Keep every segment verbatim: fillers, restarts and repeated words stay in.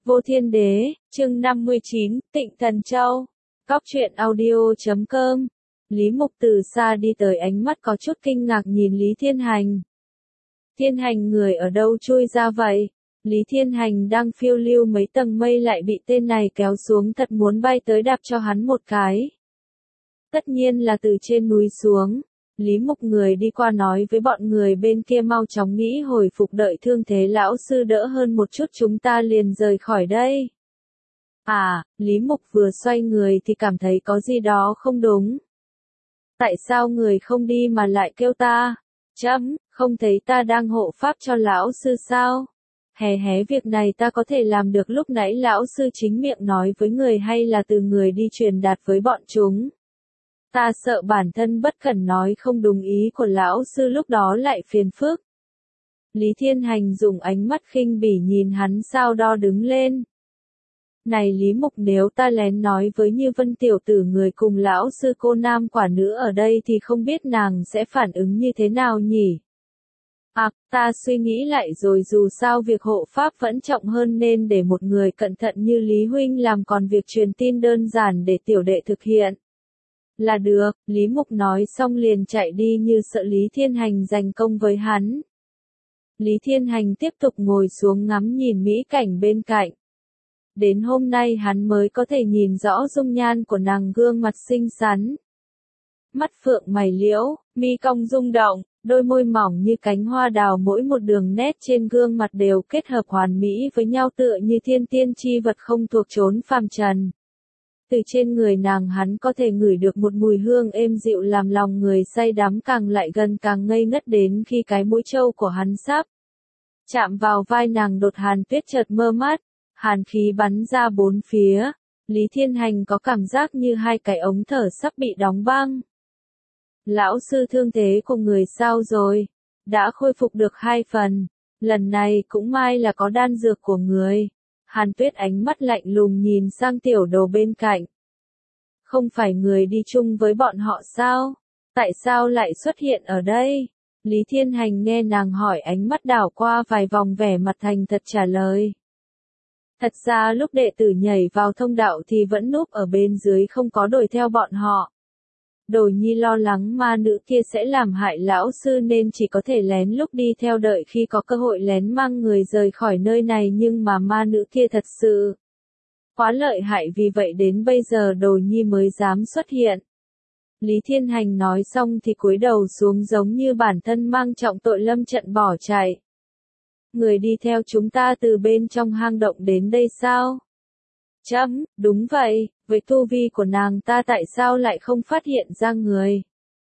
Vô Thiên Đế, chương năm mươi chín, Tịnh Thần Châu. Cóc truyện audio chấm com. Lý Mục từ xa đi tới, ánh mắt có chút kinh ngạc nhìn Lý Thiên Hành. Thiên Hành người ở đâu chui ra vậy? Lý Thiên Hành đang phiêu lưu mấy tầng mây lại bị tên này kéo xuống, thật muốn bay tới đạp cho hắn một cái. Tất nhiên là từ trên núi xuống. Lý Mục người đi qua nói với bọn người bên kia mau chóng nghĩ hồi phục, đợi thương thế lão sư đỡ hơn một chút chúng ta liền rời khỏi đây. À, Lý Mục vừa xoay người thì cảm thấy có gì đó không đúng. Tại sao người không đi mà lại kêu ta? Chấm, không thấy ta đang hộ pháp cho lão sư sao? Hé hé, việc này ta có thể làm được. Lúc nãy lão sư chính miệng nói với người hay là từ người đi truyền đạt với bọn chúng? Ta sợ bản thân bất cẩn nói không đúng ý của lão sư, lúc đó lại phiền phức. Lý Thiên Hành dùng ánh mắt khinh bỉ nhìn hắn, sau đó đứng lên. Này Lý Mục, nếu ta lén nói với Như Vân tiểu tử người cùng lão sư cô nam quả nữ ở đây thì không biết nàng sẽ phản ứng như thế nào nhỉ? À, ta suy nghĩ lại rồi, dù sao việc hộ pháp vẫn trọng hơn nên để một người cẩn thận như Lý Huynh làm, còn việc truyền tin đơn giản để tiểu đệ thực hiện là được. Lý Mục nói xong liền chạy đi như sợ Lý Thiên Hành giành công với hắn. Lý Thiên Hành tiếp tục ngồi xuống ngắm nhìn mỹ cảnh bên cạnh. Đến hôm nay hắn mới có thể nhìn rõ dung nhan của nàng, gương mặt xinh xắn. Mắt phượng mày liễu, mi cong rung động, đôi môi mỏng như cánh hoa đào, mỗi một đường nét trên gương mặt đều kết hợp hoàn mỹ với nhau, tựa như thiên tiên chi vật không thuộc chốn phàm trần. Từ trên người nàng hắn có thể ngửi được một mùi hương êm dịu làm lòng người say đắm, càng lại gần càng ngây ngất, đến khi cái mũi trâu của hắn sắp chạm vào vai nàng, đột Hàn Tuyết chợt mơ mắt, hàn khí bắn ra bốn phía. Lý Thiên Hành có cảm giác như hai cái ống thở sắp bị đóng băng. Lão sư, thương thế của người sao rồi? Đã khôi phục được hai phần. Lần này cũng may là có đan dược của người. Hàn Tuyết ánh mắt lạnh lùng nhìn sang tiểu đồ bên cạnh. Không phải người đi chung với bọn họ sao? Tại sao lại xuất hiện ở đây? Lý Thiên Hành nghe nàng hỏi, ánh mắt đảo qua vài vòng, vẻ mặt thành thật trả lời. Thật ra lúc đệ tử nhảy vào thông đạo thì vẫn núp ở bên dưới, không có đuổi theo bọn họ. Đồ Nhi lo lắng ma nữ kia sẽ làm hại lão sư nên chỉ có thể lén lút đi theo, đợi khi có cơ hội lén mang người rời khỏi nơi này, nhưng mà ma nữ kia thật sự quá lợi hại, vì vậy đến bây giờ Đồ Nhi mới dám xuất hiện. Lý Thiên Hành nói xong thì cúi đầu xuống, giống như bản thân mang trọng tội lâm trận bỏ chạy. Người đi theo chúng ta từ bên trong hang động đến đây sao? Chấm, đúng vậy, với tu vi của nàng ta tại sao lại không phát hiện ra người?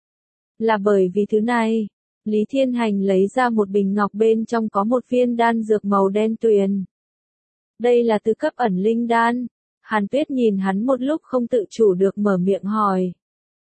Là bởi vì thứ này. Lý Thiên Hành lấy ra một bình ngọc, bên trong có một viên đan dược màu đen tuyền. Đây là tứ cấp ẩn linh đan. Hàn Tuyết nhìn hắn một lúc không tự chủ được mở miệng hỏi.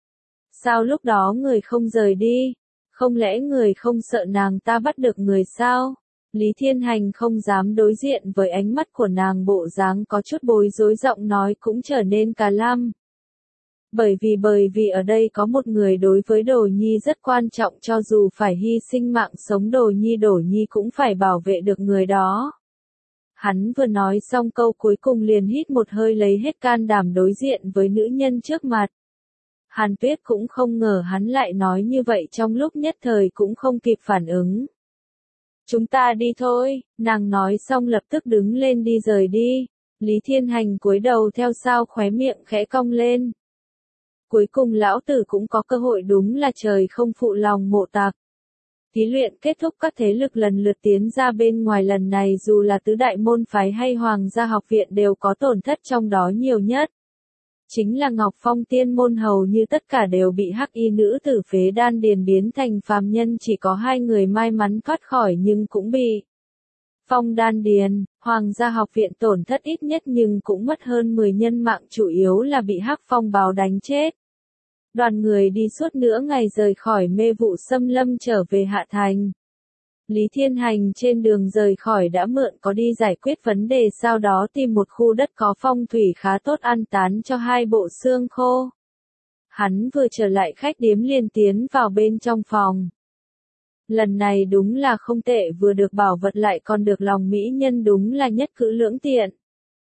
Sao lúc đó người không rời đi? Không lẽ người không sợ nàng ta bắt được người sao? Lý Thiên Hành không dám đối diện với ánh mắt của nàng, bộ dáng có chút bối rối, giọng nói cũng trở nên cà lăm. Bởi vì bởi vì ở đây có một người đối với Đồ Nhi rất quan trọng, cho dù phải hy sinh mạng sống Đồ Nhi, Đồ Nhi cũng phải bảo vệ được người đó. Hắn vừa nói xong câu cuối cùng liền hít một hơi, lấy hết can đảm đối diện với nữ nhân trước mặt. Hàn Tuyết cũng không ngờ hắn lại nói như vậy, trong lúc nhất thời cũng không kịp phản ứng. Chúng ta đi thôi, nàng nói xong lập tức đứng lên đi rời đi. Lý Thiên Hành cúi đầu theo sau, khóe miệng khẽ cong lên. Cuối cùng lão tử cũng có cơ hội, đúng là trời không phụ lòng mộ tạc. Thí luyện kết thúc, các thế lực lần lượt tiến ra bên ngoài, lần này dù là tứ đại môn phái hay Hoàng gia học viện đều có tổn thất, trong đó nhiều nhất chính là Ngọc Phong tiên môn, hầu như tất cả đều bị hắc y nữ tử phế đan điền biến thành phàm nhân, chỉ có hai người may mắn thoát khỏi nhưng cũng bị phong đan điền. Hoàng gia học viện tổn thất ít nhất nhưng cũng mất hơn mười nhân mạng, chủ yếu là bị hắc phong báo đánh chết. Đoàn người đi suốt nửa ngày rời khỏi mê vụ xâm lâm trở về Hạ Thành. Lý Thiên Hành trên đường rời khỏi đã mượn có đi giải quyết vấn đề, sau đó tìm một khu đất có phong thủy khá tốt an tán cho hai bộ xương khô. Hắn vừa trở lại khách điếm liền tiến vào bên trong phòng. Lần này đúng là không tệ, vừa được bảo vật lại còn được lòng mỹ nhân, đúng là nhất cử lưỡng tiện.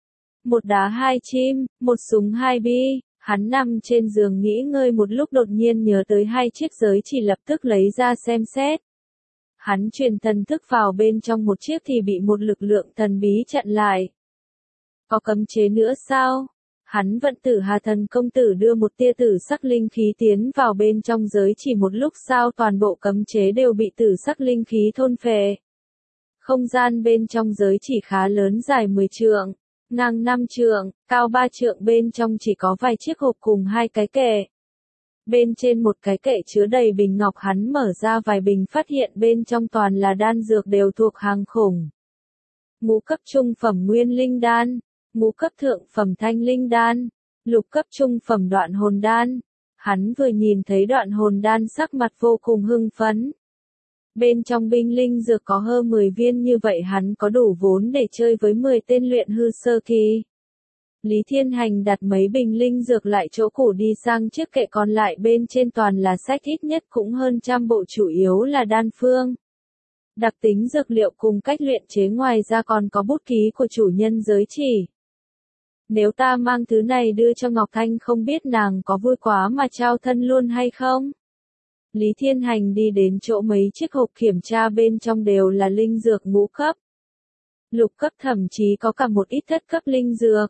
Một đá hai chim, một súng hai bi. Hắn nằm trên giường nghĩ ngơi một lúc đột nhiên nhớ tới hai chiếc giới chỉ lập tức lấy ra xem xét. Hắn truyền thần thức vào bên trong một chiếc thì bị một lực lượng thần bí chặn lại. Có cấm chế nữa sao? Hắn vận tử Hà Thần công tử đưa một tia tử sắc linh khí tiến vào bên trong giới chỉ một lúc sau toàn bộ cấm chế đều bị tử sắc linh khí thôn phệ. Không gian bên trong giới chỉ khá lớn dài mười trượng, ngang năm trượng, cao ba trượng bên trong chỉ có vài chiếc hộp cùng hai cái kệ. Bên trên một cái kệ chứa đầy bình ngọc hắn mở ra vài bình phát hiện bên trong toàn là đan dược đều thuộc hàng khủng. Ngũ cấp trung phẩm nguyên linh đan, ngũ cấp thượng phẩm thanh linh đan, lục cấp trung phẩm đoạn hồn đan. Hắn vừa nhìn thấy đoạn hồn đan sắc mặt vô cùng hưng phấn. Bên trong binh linh dược có hơn mười viên như vậy hắn có đủ vốn để chơi với mười tên luyện hư sơ kỳ. Lý Thiên Hành đặt mấy bình linh dược lại chỗ cũ đi sang chiếc kệ còn lại bên trên toàn là sách ít nhất cũng hơn trăm bộ chủ yếu là đan phương. Đặc tính dược liệu cùng cách luyện chế ngoài ra còn có bút ký của chủ nhân giới chỉ. Nếu ta mang thứ này đưa cho Ngọc Thanh không biết nàng có vui quá mà trao thân luôn hay không? Lý Thiên Hành đi đến chỗ mấy chiếc hộp kiểm tra bên trong đều là linh dược ngũ cấp. Lục cấp thậm chí có cả một ít thất cấp linh dược.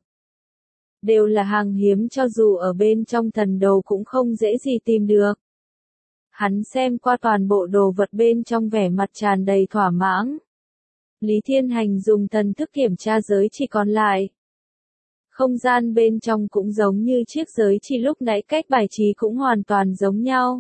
Đều là hàng hiếm cho dù ở bên trong thần đồ cũng không dễ gì tìm được. Hắn xem qua toàn bộ đồ vật bên trong vẻ mặt tràn đầy thỏa mãn. Lý Thiên Hành dùng thần thức kiểm tra giới chỉ còn lại. Không gian bên trong cũng giống như chiếc giới chỉ lúc nãy cách bài trí cũng hoàn toàn giống nhau.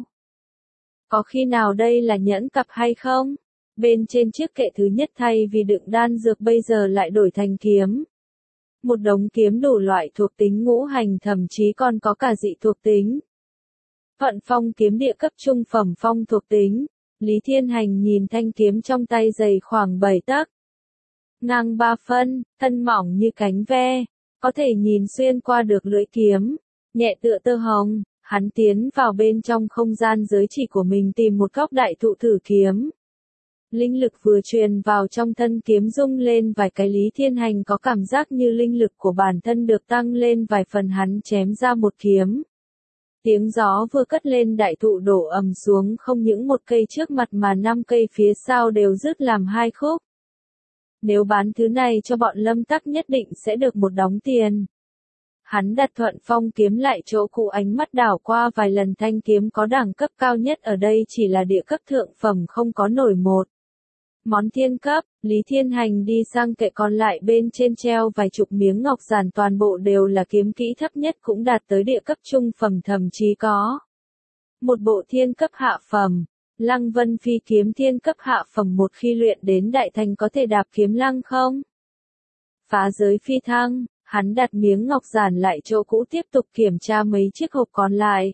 Có khi nào đây là nhẫn cặp hay không? Bên trên chiếc kệ thứ nhất thay vì đựng đan dược bây giờ lại đổi thành kiếm. Một đống kiếm đủ loại thuộc tính ngũ hành thậm chí còn có cả dị thuộc tính. Thuận phong kiếm địa cấp trung phẩm phong thuộc tính. Lý Thiên Hành nhìn thanh kiếm trong tay dày khoảng bảy tấc. Ngang ba phân, thân mỏng như cánh ve. Có thể nhìn xuyên qua được lưỡi kiếm. Nhẹ tựa tơ hồng. Hắn tiến vào bên trong không gian giới chỉ của mình tìm một góc đại thụ thử kiếm. Linh lực vừa truyền vào trong thân kiếm rung lên vài cái Lý Thiên Hành có cảm giác như linh lực của bản thân được tăng lên vài phần hắn chém ra một kiếm. Tiếng gió vừa cất lên đại thụ đổ ầm xuống không những một cây trước mặt mà năm cây phía sau đều rứt làm hai khúc. Nếu bán thứ này cho bọn Lâm Tắc nhất định sẽ được một đống tiền. Hắn đặt thuận phong kiếm lại chỗ cũ ánh mắt đảo qua vài lần thanh kiếm có đẳng cấp cao nhất ở đây chỉ là địa cấp thượng phẩm không có nổi một. Món thiên cấp, Lý Thiên Hành đi sang kệ còn lại bên trên treo vài chục miếng ngọc giản toàn bộ đều là kiếm kỹ thấp nhất cũng đạt tới địa cấp trung phẩm thậm chí có. Một bộ thiên cấp hạ phẩm, Lăng Vân Phi kiếm thiên cấp hạ phẩm một khi luyện đến đại thành có thể đạp kiếm lăng không? Phá giới phi thăng. Hắn đặt miếng ngọc giản lại chỗ cũ tiếp tục kiểm tra mấy chiếc hộp còn lại.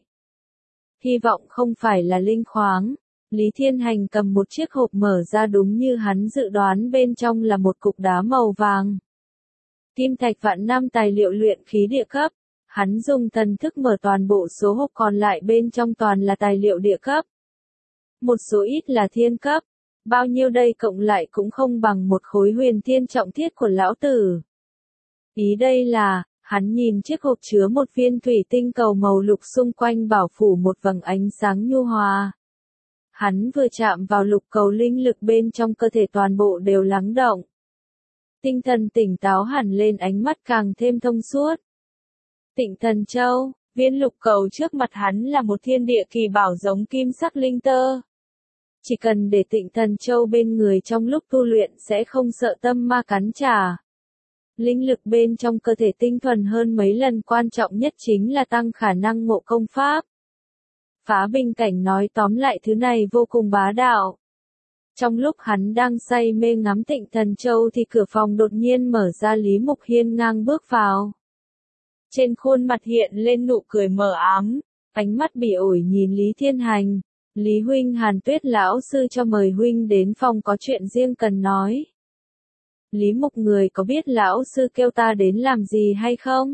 Hy vọng không phải là linh khoáng. Lý Thiên Hành cầm một chiếc hộp mở ra đúng như hắn dự đoán bên trong là một cục đá màu vàng. Kim thạch vạn năm tài liệu luyện khí địa cấp. Hắn dùng thần thức mở toàn bộ số hộp còn lại bên trong toàn là tài liệu địa cấp. Một số ít là thiên cấp. Bao nhiêu đây cộng lại cũng không bằng một khối huyền thiên trọng thiết của lão tử. Ý đây là, hắn nhìn chiếc hộp chứa một viên thủy tinh cầu màu lục xung quanh bảo phủ một vầng ánh sáng nhu hòa. Hắn vừa chạm vào lục cầu linh lực bên trong cơ thể toàn bộ đều lắng động. Tinh thần tỉnh táo hẳn lên ánh mắt càng thêm thông suốt. Tịnh Thần Châu, viên lục cầu trước mặt hắn là một thiên địa kỳ bảo giống kim sắc linh tơ. Chỉ cần để Tịnh Thần Châu bên người trong lúc tu luyện sẽ không sợ tâm ma cắn trả. Linh lực bên trong cơ thể tinh thuần hơn mấy lần quan trọng nhất chính là tăng khả năng ngộ công pháp. Phá Bình Cảnh nói tóm lại thứ này vô cùng bá đạo. Trong lúc hắn đang say mê ngắm Tịnh Thần Châu thì cửa phòng đột nhiên mở ra Lý Mục Hiên ngang bước vào. Trên khuôn mặt hiện lên nụ cười mờ ám, ánh mắt bỉ ổi nhìn Lý Thiên Hành. Lý huynh Hàn Tuyết lão sư cho mời huynh đến phòng có chuyện riêng cần nói. Lý Mục người có biết lão sư kêu ta đến làm gì hay không?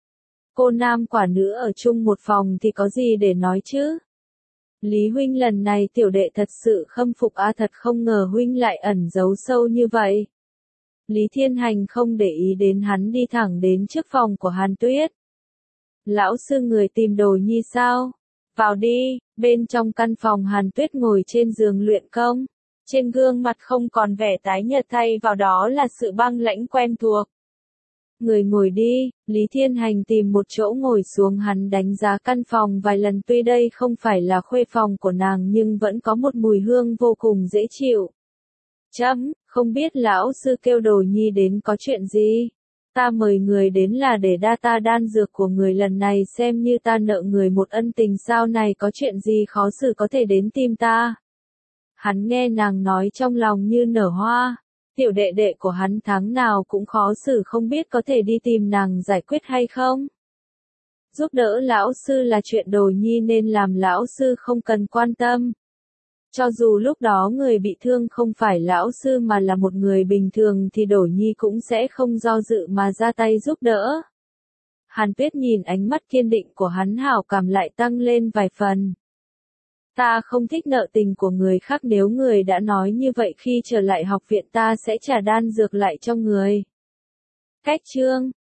Cô nam quả nữ ở chung một phòng thì có gì để nói chứ? Lý huynh lần này tiểu đệ thật sự khâm phục a thật không ngờ huynh lại ẩn giấu sâu như vậy. Lý Thiên Hành không để ý đến hắn đi thẳng đến trước phòng của Hàn Tuyết. Lão sư người tìm đồ nhi sao? Vào đi, bên trong căn phòng Hàn Tuyết ngồi trên giường luyện công. Trên gương mặt không còn vẻ tái nhợt, thay vào đó là sự băng lãnh quen thuộc. Người ngồi đi, Lý Thiên Hành tìm một chỗ ngồi xuống, hắn đánh giá căn phòng vài lần, tuy đây không phải là khuê phòng của nàng nhưng vẫn có một mùi hương vô cùng dễ chịu. Chấm, không biết lão sư kêu đồ nhi đến có chuyện gì? Ta mời người đến là để đa ta đan dược của người lần này, xem như ta nợ người một ân tình, sao này có chuyện gì khó xử có thể đến tìm ta. Hắn nghe nàng nói trong lòng như nở hoa, tiểu đệ đệ của hắn tháng nào cũng khó xử, không biết có thể đi tìm nàng giải quyết hay không. Giúp đỡ lão sư là chuyện đồ nhi nên làm, lão sư không cần quan tâm. Cho dù lúc đó người bị thương không phải lão sư mà là một người bình thường thì Đổ Nhi cũng sẽ không do dự mà ra tay giúp đỡ. Hàn Tuyết nhìn ánh mắt kiên định của hắn, hảo cảm lại tăng lên vài phần. Ta không thích nợ tình của người khác, nếu người đã nói như vậy khi trở lại học viện ta sẽ trả đan dược lại cho người. Cách chương